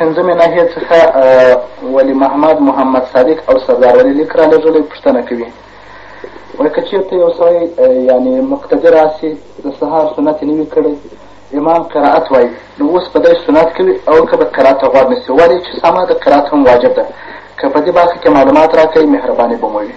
پنځمې ناحیې څخه ولي محمد محمد صادق او سردار ولي لیک رالېږلی پوښتنه کوي وایي که چېرته یو سړی یعنې مقتدي راسي د سهار سنت یې نه وي کړی امام قرائت وایي نو اوس به دی سنت کوي او که به قرائت ته غوږ نیسي ولې چې سمه د قرائت هم واجب ده که په دې برخه کې معلومات راکوي مهرباني به مو وي.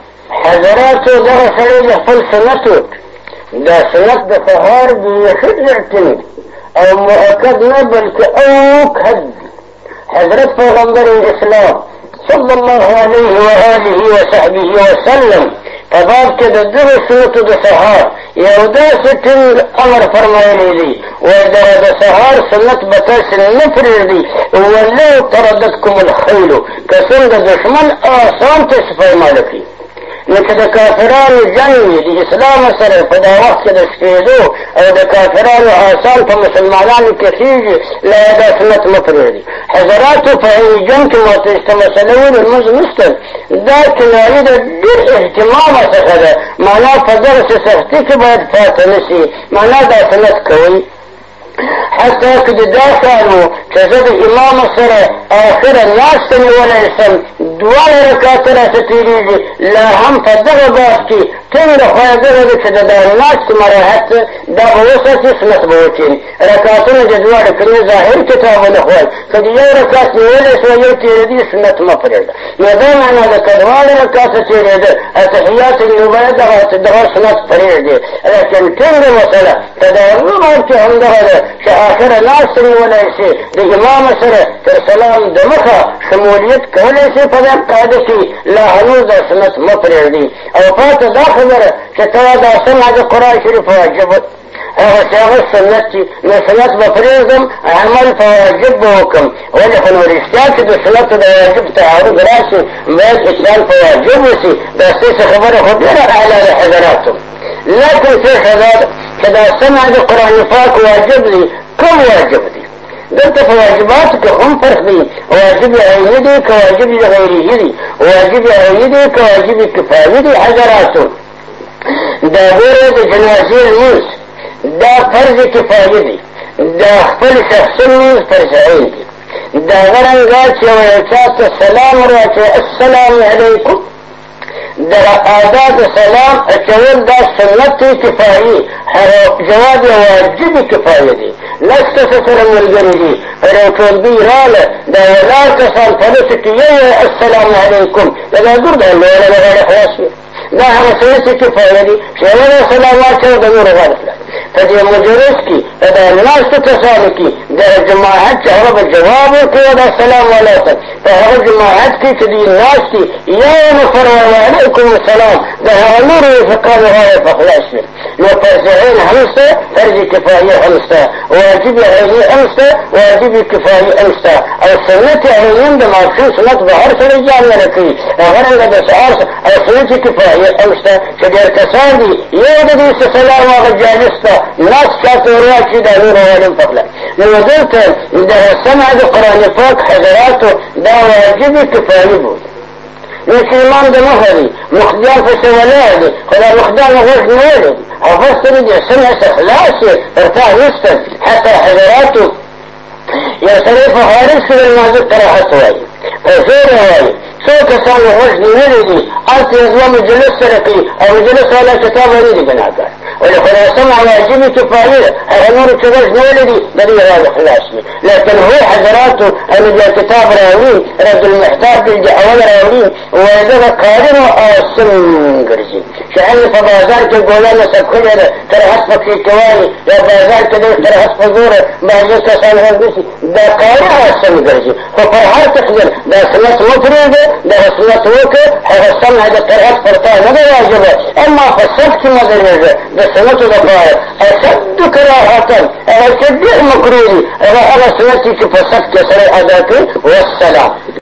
حضراتو دغه سړی د خپل سنت دا سنت د سهار بیخي اعتماد او مؤکد نه بلکې اوکد حضرت پیغمبر اسلام صلی الله علیه و آله و صحبه وسلم په باب کې د دغو سنتو د سهار یو داسې ټینګ امر فرمایلی دی وایي د سهار سنت به تاسې نه پرېږدي ولو طردتکم الخیلو که څنګه دښمن آسان تاسې پایماله کړي نو که د کافرانو جنګ وي د اسلام سره په دا وخت کې د سپېدو او د کافرانو آسان په مسلمانانو کې خېږي لا دا سنت مه پرېږدي. حضراتو په جنګ کې ماته شته مسله ویلې لمونځ نشته دا کنایې د ډېر اهتمامه څخه ده معنا په دغسې سختي کې باید پاته نه شي معنا دا سنت کوئ حتی که د دا خیال و چې زه د امام سره آخره ناسته نیولی شم دواړه رکاته راته تېرېږي لا هم په دغه باب کې ټینګه خوا دغه ده چې د دا ناستې مراحت دا به وساتي سنت به وکړي رکاتونه د دواړه که نه ظاهر کتاب ونه خوال که د یو رکات نیولی شوه یو تېرېدي سنت مه پرېږده نو دا معنا ده که دواړه رکاته تېرېده اتحیات یې نو باید دغه سنت پرېږدي لیکن ټینګه مسله که د هغه باب کې همدغه ده چې آخره ناسته نیولی شي د امام سره تر سلام د مخه شمولیت کولی شي په دا قاعده کې لا هنوز دا سنت مه پرېږدي او پاته دا خبره چې ته دا سمع د قرآن شریف واجب هغه چې هغه سنت چې نو سنت به پرېږدم عمل په واجب به وکړم ولې خو نو رښتیا چې د سنتو د واجب تعارض راشي باید اسلام په واجب وشي دا ستاسې خبره خو ډېره اعلی ده حضراتو لکن څه دا چې دا سمع د قرآن پاک واجب دی کوم واجب دی دلته په واجباتو کې هم فرق دی واجب عیني دی که واجب غیري دی واجب عیني دی که واجب کفایي دی حضراتو دا ګوره د جنازې لمونځ دا فرض کفایي دی دا خپل شخصي لمونځ فرض عین دی دا غرنګه چې یو چا ته سلام ورواچوي السلام علیکم دغه آداب سلام اچول دا سنت کفایي جواب واجب کفایي دی لسته سره ملګري دي پر یو ټولګي راله دا ولاړ کسان په داسې کې یو السلام علیکم دا ګور دا لوړه غاړه خلاص وي دا هغه سنت کفایي دی چې یو سلام واچوه د نورو غاړه خلاص په دې مجلس کې په دا ناستو کسانو کې د جماعت چې هغه به جواب ورکوي دا سلام علیکم په هغه جماعت کې چې دوی ناست دي یو نفر وایي علیکم السلام د هغه نورو فقانو غاړه په خلاص وي نو فرض عین هم شته فرض کفایي هم شته واجب عیني هم شته واجب کفایي هم شته او سنت عیني د ماپښین سنت به هر سړی جان نه کوي هغه رنګه د سهار او سنت کفایي هم شته چې ډېر کسان دي یو د دوی سلام هغه جالس ته ناس چاته ورواچي دا نور عالم پخله نو دلته د سمع د قرآن پاک حضراتو دا واجب کفایي بود نو چې امام د مخه دی مخدیان پسې ولاړ دی خو دا مخدیان غوږ نیولی دی او بس ترې د سمع څخه خلاص یې ورته نشته حتی حضراتو یو سړی په خارج کې د لمانځه قرائت وایي په زور وایي څو کسان غوږ نیولی دي هلته یې زما مجلس سره کوي او مجلس والا کتاب نه دی ګناهګار ولې خو دا سمع واجب کفایي ده هغه نورو چې غوږ نیولی دي د دې هغه خلاص وي لکن هو حضراتو انو دا کتاب راوړي رد المحتاج د اول راوړي وایي دغه قارن او آسن ګرځي چې هغه په بازار کې ګوله نصب کړې ده ترهس پکې کوي یا بازار کې د ترهس په زوره بعضې کسان غږ نیسي دا قارن او آسن ګرځي خو پر هر تقدیر دا سنت مه پرېږده دغه سنت وکړه هغه سمع د قرائت پر تا نه ده واجبه اما په سب کې مه درېږه د سنتو دپاره اشد کراهة هغه چې ډېر مکروه دي هغه سنت چې په سب کې سره ادا کړي والسلام